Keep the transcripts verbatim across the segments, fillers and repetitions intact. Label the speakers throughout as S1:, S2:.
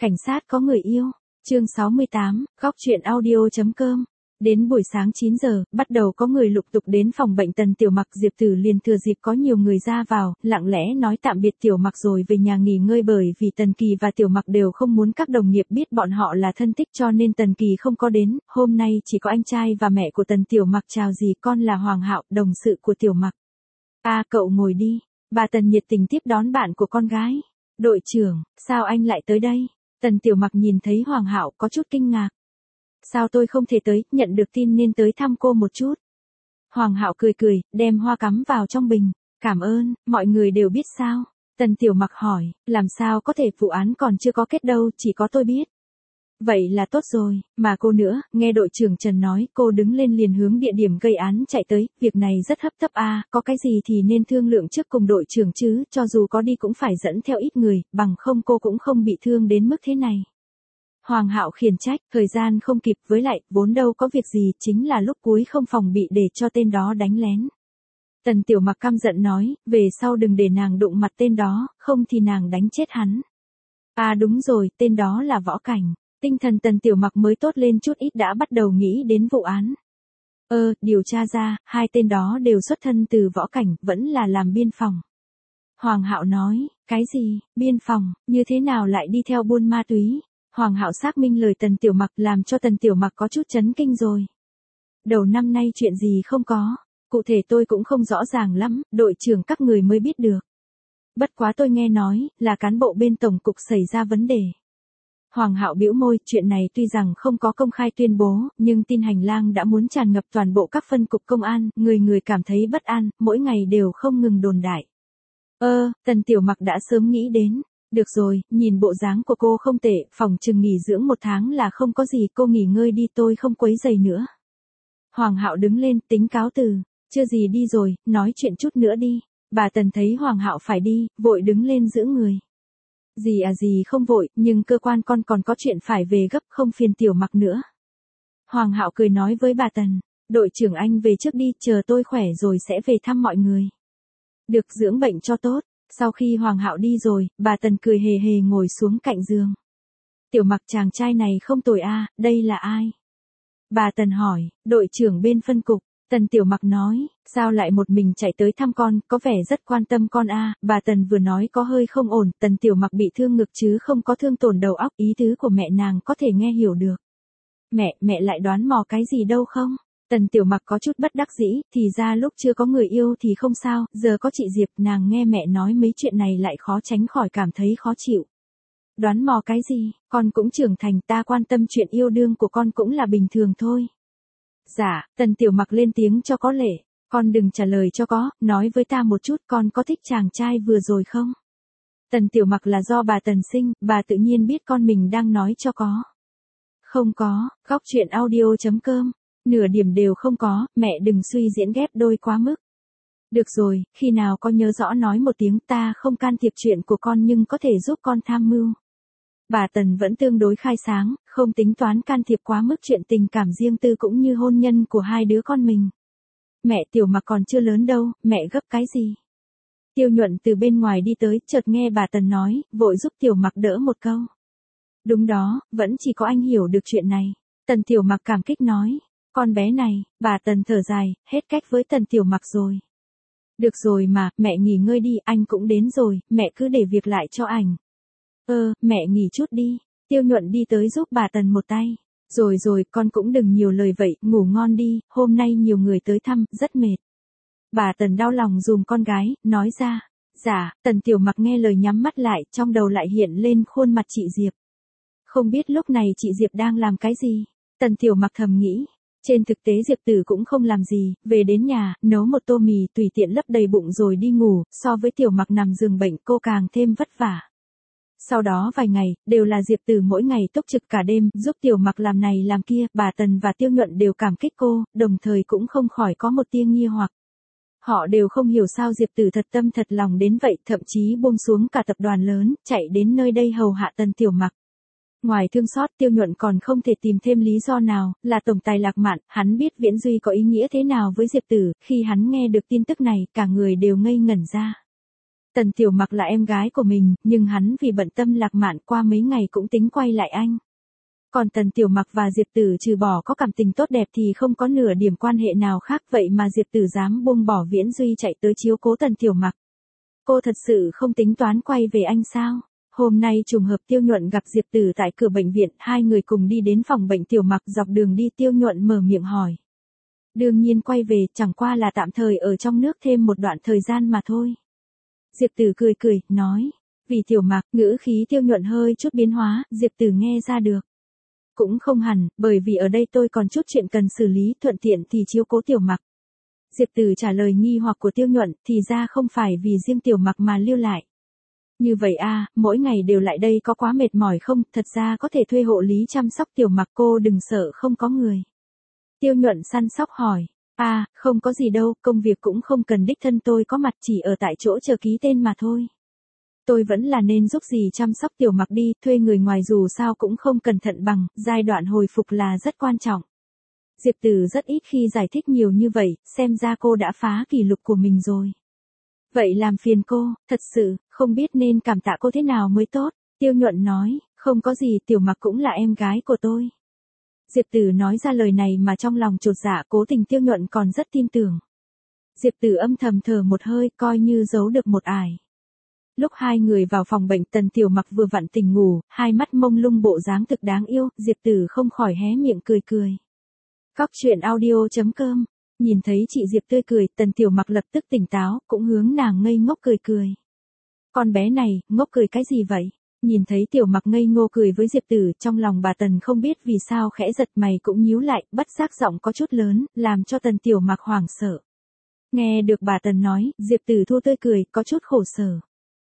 S1: Cảnh sát có người yêu. Chương sáu mươi tám, góc chuyện audio chấm com. Đến buổi sáng chín giờ, bắt đầu có người lục tục đến phòng bệnh Tần Tiểu Mặc. Diệp Tử liền thừa dịp có nhiều người ra vào, lặng lẽ nói tạm biệt Tiểu Mặc rồi về nhà nghỉ ngơi, bởi vì Tần Kỳ và Tiểu Mặc đều không muốn các đồng nghiệp biết bọn họ là thân thích, cho nên Tần Kỳ không có đến. Hôm nay chỉ có anh trai và mẹ của Tần Tiểu Mặc chào dì, con là Hoàng Hạo, đồng sự của Tiểu Mặc. A à, cậu ngồi đi. Bà Tần nhiệt tình tiếp đón bạn của con gái. Đội trưởng, sao anh lại tới đây? Tần Tiểu Mặc nhìn thấy Hoàng Hạo có chút kinh ngạc. Sao tôi không thể tới, nhận được tin nên tới thăm cô một chút. Hoàng Hạo cười cười, đem hoa cắm vào trong bình. Cảm ơn, mọi người đều biết sao? Tần Tiểu Mặc hỏi, làm sao có thể, vụ án còn chưa có kết đâu, chỉ có tôi biết. Vậy là tốt rồi, mà cô nữa, nghe đội trưởng Trần nói, cô đứng lên liền hướng địa điểm gây án chạy tới, việc này rất hấp tấp a, à, có cái gì thì nên thương lượng trước cùng đội trưởng chứ, cho dù có đi cũng phải dẫn theo ít người, bằng không cô cũng không bị thương đến mức thế này. Hoàng Hạo khiển trách, thời gian không kịp, với lại, vốn đâu có việc gì, chính là lúc cuối không phòng bị để cho tên đó đánh lén. Tần Tiểu Mặc căm giận nói, về sau đừng để nàng đụng mặt tên đó, không thì nàng đánh chết hắn. À đúng rồi, tên đó là Võ Cảnh. Tinh thần Tần Tiểu Mặc mới tốt lên chút ít đã bắt đầu nghĩ đến vụ án. Ơ, điều tra ra, hai tên đó đều xuất thân từ Võ Cảnh, vẫn là làm biên phòng. Hoàng Hạo nói, cái gì, biên phòng, như thế nào lại đi theo buôn ma túy? Hoàng Hạo xác minh lời Tần Tiểu Mặc, làm cho Tần Tiểu Mặc có chút chấn kinh rồi. Đầu năm nay chuyện gì không có, cụ thể tôi cũng không rõ ràng lắm, đội trưởng các người mới biết được. Bất quá tôi nghe nói, là cán bộ bên tổng cục xảy ra vấn đề. Hoàng Hạo bĩu môi, chuyện này tuy rằng không có công khai tuyên bố, nhưng tin hành lang đã muốn tràn ngập toàn bộ các phân cục công an, người người cảm thấy bất an, mỗi ngày đều không ngừng đồn đại. Ơ, Tần Tiểu Mặc đã sớm nghĩ đến. Được rồi, nhìn bộ dáng của cô không tệ, phòng chừng nghỉ dưỡng một tháng là không có gì, cô nghỉ ngơi đi, tôi không quấy rầy nữa. Hoàng Hạo đứng lên, tính cáo từ. Chưa gì đi rồi, nói chuyện chút nữa đi. Bà Tần thấy Hoàng Hạo phải đi, vội đứng lên giữ người. Gì à gì không vội, nhưng cơ quan con còn có chuyện phải về gấp, không phiền Tiểu Mặc nữa. Hoàng Hạo cười nói với bà Tần, đội trưởng anh về trước đi, chờ tôi khỏe rồi sẽ về thăm mọi người. Được, dưỡng bệnh cho tốt. Sau khi Hoàng Hạo đi rồi, bà Tần cười hề hề ngồi xuống cạnh giường. Tiểu Mặc chàng trai này không tồi a, à, đây là ai? Bà Tần hỏi, đội trưởng bên phân cục. Tần Tiểu Mặc nói, sao lại một mình chạy tới thăm con, có vẻ rất quan tâm con a. À. Bà Tần vừa nói có hơi không ổn, Tần Tiểu Mặc bị thương ngực chứ không có thương tổn đầu óc, ý tứ của mẹ nàng có thể nghe hiểu được. Mẹ, mẹ lại đoán mò cái gì đâu không? Tần Tiểu Mặc có chút bất đắc dĩ, thì ra lúc chưa có người yêu thì không sao, giờ có chị Diệp, nàng nghe mẹ nói mấy chuyện này lại khó tránh khỏi cảm thấy khó chịu. Đoán mò cái gì, con cũng trưởng thành, ta quan tâm chuyện yêu đương của con cũng là bình thường thôi. Dạ, Tần Tiểu Mặc lên tiếng cho có lệ, con đừng trả lời cho có, nói với ta một chút, con có thích chàng trai vừa rồi không? Tần Tiểu Mặc là do bà Tần sinh, bà tự nhiên biết con mình đang nói cho có. Không có, góc chuyện audio chấm com. Nửa điểm đều không có, mẹ đừng suy diễn ghép đôi quá mức. Được rồi, khi nào có nhớ rõ nói một tiếng, ta không can thiệp chuyện của con nhưng có thể giúp con tham mưu. Bà Tần vẫn tương đối khai sáng, không tính toán can thiệp quá mức chuyện tình cảm riêng tư cũng như hôn nhân của hai đứa con mình. Mẹ Tiểu Mặc còn chưa lớn đâu, mẹ gấp cái gì? Tiêu Nhuận từ bên ngoài đi tới, chợt nghe bà Tần nói, vội giúp Tiểu Mặc đỡ một câu. Đúng đó, vẫn chỉ có anh hiểu được chuyện này. Tần Tiểu Mặc cảm kích nói. Con bé này, bà Tần thở dài, hết cách với Tần Tiểu Mặc rồi. Được rồi mà, mẹ nghỉ ngơi đi, anh cũng đến rồi, mẹ cứ để việc lại cho ảnh. Ơ, mẹ nghỉ chút đi. Tiêu Nhuận đi tới giúp bà Tần một tay. Rồi rồi, con cũng đừng nhiều lời vậy, ngủ ngon đi, hôm nay nhiều người tới thăm, rất mệt. Bà Tần đau lòng dùm con gái, nói ra. Dạ, Tần Tiểu Mặc nghe lời nhắm mắt lại, trong đầu lại hiện lên khuôn mặt chị Diệp. Không biết lúc này chị Diệp đang làm cái gì? Tần Tiểu Mặc thầm nghĩ. Trên thực tế Diệp Tử cũng không làm gì, về đến nhà, nấu một tô mì tùy tiện lấp đầy bụng rồi đi ngủ, so với Tiểu Mặc nằm giường bệnh cô càng thêm vất vả. Sau đó vài ngày, đều là Diệp Tử mỗi ngày túc trực cả đêm, giúp Tiểu Mặc làm này làm kia, bà Tần và Tiêu Nhuận đều cảm kích cô, đồng thời cũng không khỏi có một tia nghi hoặc. Họ đều không hiểu sao Diệp Tử thật tâm thật lòng đến vậy, thậm chí buông xuống cả tập đoàn lớn, chạy đến nơi đây hầu hạ Tần Tiểu Mặc. Ngoài thương xót, Tiêu Nhuận còn không thể tìm thêm lý do nào, là tổng tài Lạc Mạn, hắn biết Viễn Duy có ý nghĩa thế nào với Diệp Tử, khi hắn nghe được tin tức này, cả người đều ngây ngẩn ra. Tần Tiểu Mặc là em gái của mình, nhưng hắn vì bận tâm Lạc Mạn qua mấy ngày cũng tính quay lại anh. Còn Tần Tiểu Mặc và Diệp Tử trừ bỏ có cảm tình tốt đẹp thì không có nửa điểm quan hệ nào khác, vậy mà Diệp Tử dám buông bỏ Viễn Duy chạy tới chiếu cố Tần Tiểu Mặc. Cô thật sự không tính toán quay về anh sao? Hôm nay trùng hợp Tiêu Nhuận gặp Diệp Tử tại cửa bệnh viện, hai người cùng đi đến phòng bệnh Tiểu Mặc, dọc đường đi Tiêu Nhuận mở miệng hỏi. Đương nhiên quay về, chẳng qua là tạm thời ở trong nước thêm một đoạn thời gian mà thôi. Diệp Tử cười cười, nói. Vì Tiểu Mặc, ngữ khí Tiêu Nhuận hơi chút biến hóa, Diệp Tử nghe ra được. Cũng không hẳn, bởi vì ở đây tôi còn chút chuyện cần xử lý, thuận tiện thì chiếu cố Tiểu Mặc. Diệp Tử trả lời nghi hoặc của Tiêu Nhuận, thì ra không phải vì riêng Tiểu Mặc mà lưu lại. Như vậy à, mỗi ngày đều lại đây có quá mệt mỏi không, thật ra có thể thuê hộ lý chăm sóc Tiểu Mặc, cô đừng sợ không có người. Tiêu Nhuận săn sóc hỏi, à, không có gì đâu, công việc cũng không cần đích thân tôi có mặt, chỉ ở tại chỗ chờ ký tên mà thôi. Tôi vẫn là nên giúp gì chăm sóc Tiểu Mặc đi, thuê người ngoài dù sao cũng không cẩn thận bằng, giai đoạn hồi phục là rất quan trọng. Diệp Tử rất ít khi giải thích nhiều như vậy, xem ra cô đã phá kỷ lục của mình rồi. Vậy làm phiền cô, thật sự, không biết nên cảm tạ cô thế nào mới tốt. Tiêu Nhuận nói, không có gì, Tiểu Mặc cũng là em gái của tôi. Diệp Tử nói ra lời này mà trong lòng chột dạ, cố tình Tiêu Nhuận còn rất tin tưởng. Diệp Tử âm thầm thở một hơi, coi như giấu được một ải. Lúc hai người vào phòng bệnh, Tần Tiểu Mặc vừa vặn tỉnh ngủ, hai mắt mông lung bộ dáng thực đáng yêu, Diệp Tử không khỏi hé miệng cười cười. Góc truyện audio chấm com. Nhìn thấy chị Diệp tươi cười, Tần Tiểu Mặc lập tức tỉnh táo, cũng hướng nàng ngây ngốc cười cười. Con bé này, ngốc cười cái gì vậy? Nhìn thấy Tiểu Mặc ngây ngô cười với Diệp Tử, trong lòng bà Tần không biết vì sao khẽ giật mày cũng nhíu lại, bất giác giọng có chút lớn, làm cho Tần Tiểu Mặc hoảng sợ. Nghe được bà Tần nói, Diệp Tử thu tươi cười, có chút khổ sở.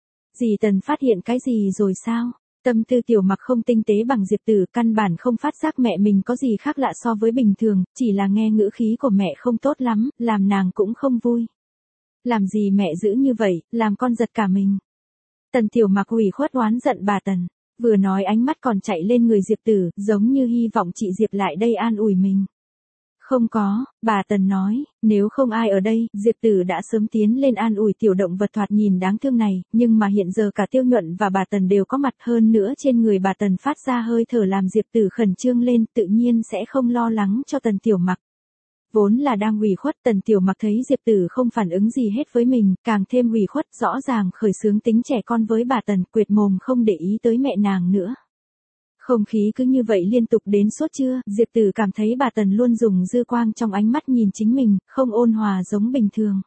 S1: Dì Tần phát hiện cái gì rồi sao? Tâm tư Tiểu Mặc không tinh tế bằng Diệp Tử, căn bản không phát giác mẹ mình có gì khác lạ so với bình thường, chỉ là nghe ngữ khí của mẹ không tốt lắm, làm nàng cũng không vui. Làm gì mẹ giữ như vậy, làm con giật cả mình. Tần Tiểu Mặc ủy khuất oán giận bà Tần, vừa nói ánh mắt còn chạy lên người Diệp Tử, giống như hy vọng chị Diệp lại đây an ủi mình. Không có, bà Tần nói, nếu không ai ở đây, Diệp Tử đã sớm tiến lên an ủi tiểu động vật thoạt nhìn đáng thương này, nhưng mà hiện giờ cả Tiêu Nhuận và bà Tần đều có mặt, hơn nữa trên người bà Tần phát ra hơi thở làm Diệp Tử khẩn trương lên, tự nhiên sẽ không lo lắng cho Tần Tiểu Mặc. Vốn là đang ủy khuất, Tần Tiểu Mặc thấy Diệp Tử không phản ứng gì hết với mình, càng thêm ủy khuất, rõ ràng khởi xướng tính trẻ con với bà Tần, quệt mồm không để ý tới mẹ nàng nữa. Không khí cứ như vậy liên tục đến suốt trưa, Diệp Tử cảm thấy bà Tần luôn dùng dư quang trong ánh mắt nhìn chính mình, không ôn hòa giống bình thường.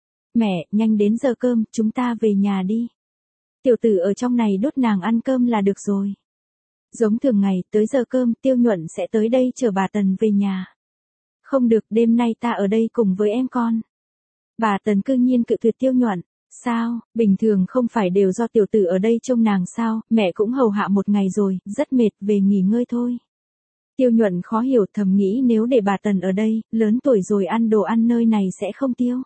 S1: Mẹ, nhanh đến giờ cơm, chúng ta về nhà đi. Tiểu Tử ở trong này đốt nàng ăn cơm là được rồi. Giống thường ngày, tới giờ cơm, Tiêu Nhuận sẽ tới đây chở bà Tần về nhà. Không được, đêm nay ta ở đây cùng với em con. Bà Tần cư nhiên cự tuyệt Tiêu Nhuận. Sao, bình thường không phải đều do Tiểu Tử ở đây trông nàng sao, mẹ cũng hầu hạ một ngày rồi, rất mệt, về nghỉ ngơi thôi. Tiêu Nhuận khó hiểu, thầm nghĩ nếu để bà Tần ở đây, lớn tuổi rồi ăn đồ ăn nơi này sẽ không tiêu.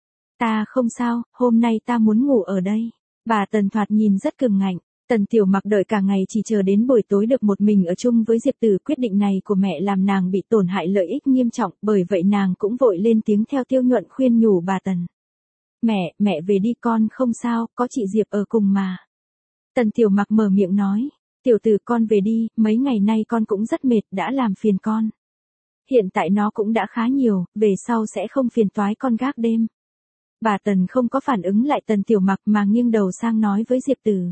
S1: Ta không sao, hôm nay ta muốn ngủ ở đây. Bà Tần thoạt nhìn rất cường ngạnh. Tần Tiểu Mặc đợi cả ngày chỉ chờ đến buổi tối được một mình ở chung với Diệp Tử, quyết định này của mẹ làm nàng bị tổn hại lợi ích nghiêm trọng, bởi vậy nàng cũng vội lên tiếng theo Tiêu Nhuận khuyên nhủ bà Tần. Mẹ, mẹ về đi con không sao, có chị Diệp ở cùng mà. Tần Tiểu Mặc mở miệng nói, Tiểu Tử con về đi, mấy ngày nay con cũng rất mệt, đã làm phiền con. Hiện tại nó cũng đã khá nhiều, về sau sẽ không phiền toái con gác đêm. Bà Tần không có phản ứng lại Tần Tiểu Mặc mà nghiêng đầu sang nói với Diệp Tử.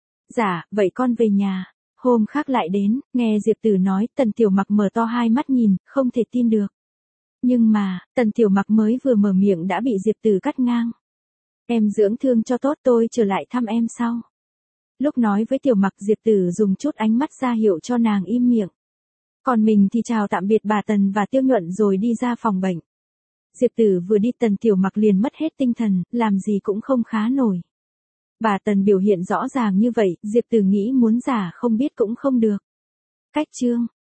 S1: Dạ, vậy con về nhà. Hôm khác lại đến, nghe Diệp Tử nói, Tần Tiểu Mặc mở to hai mắt nhìn, không thể tin được. Nhưng mà, Tần Tiểu Mặc mới vừa mở miệng đã bị Diệp Tử cắt ngang. Em dưỡng thương cho tốt, tôi trở lại thăm em sau. Lúc nói với Tiểu Mặc, Diệp Tử dùng chút ánh mắt ra hiệu cho nàng im miệng. Còn mình thì chào tạm biệt bà Tần và Tiêu Nhuận rồi đi ra phòng bệnh. Diệp Tử vừa đi Tần Tiểu Mặc liền mất hết tinh thần, làm gì cũng không khá nổi. Bà Tần biểu hiện rõ ràng như vậy, Diệp Tử nghĩ muốn giả không biết cũng không được. Cách chương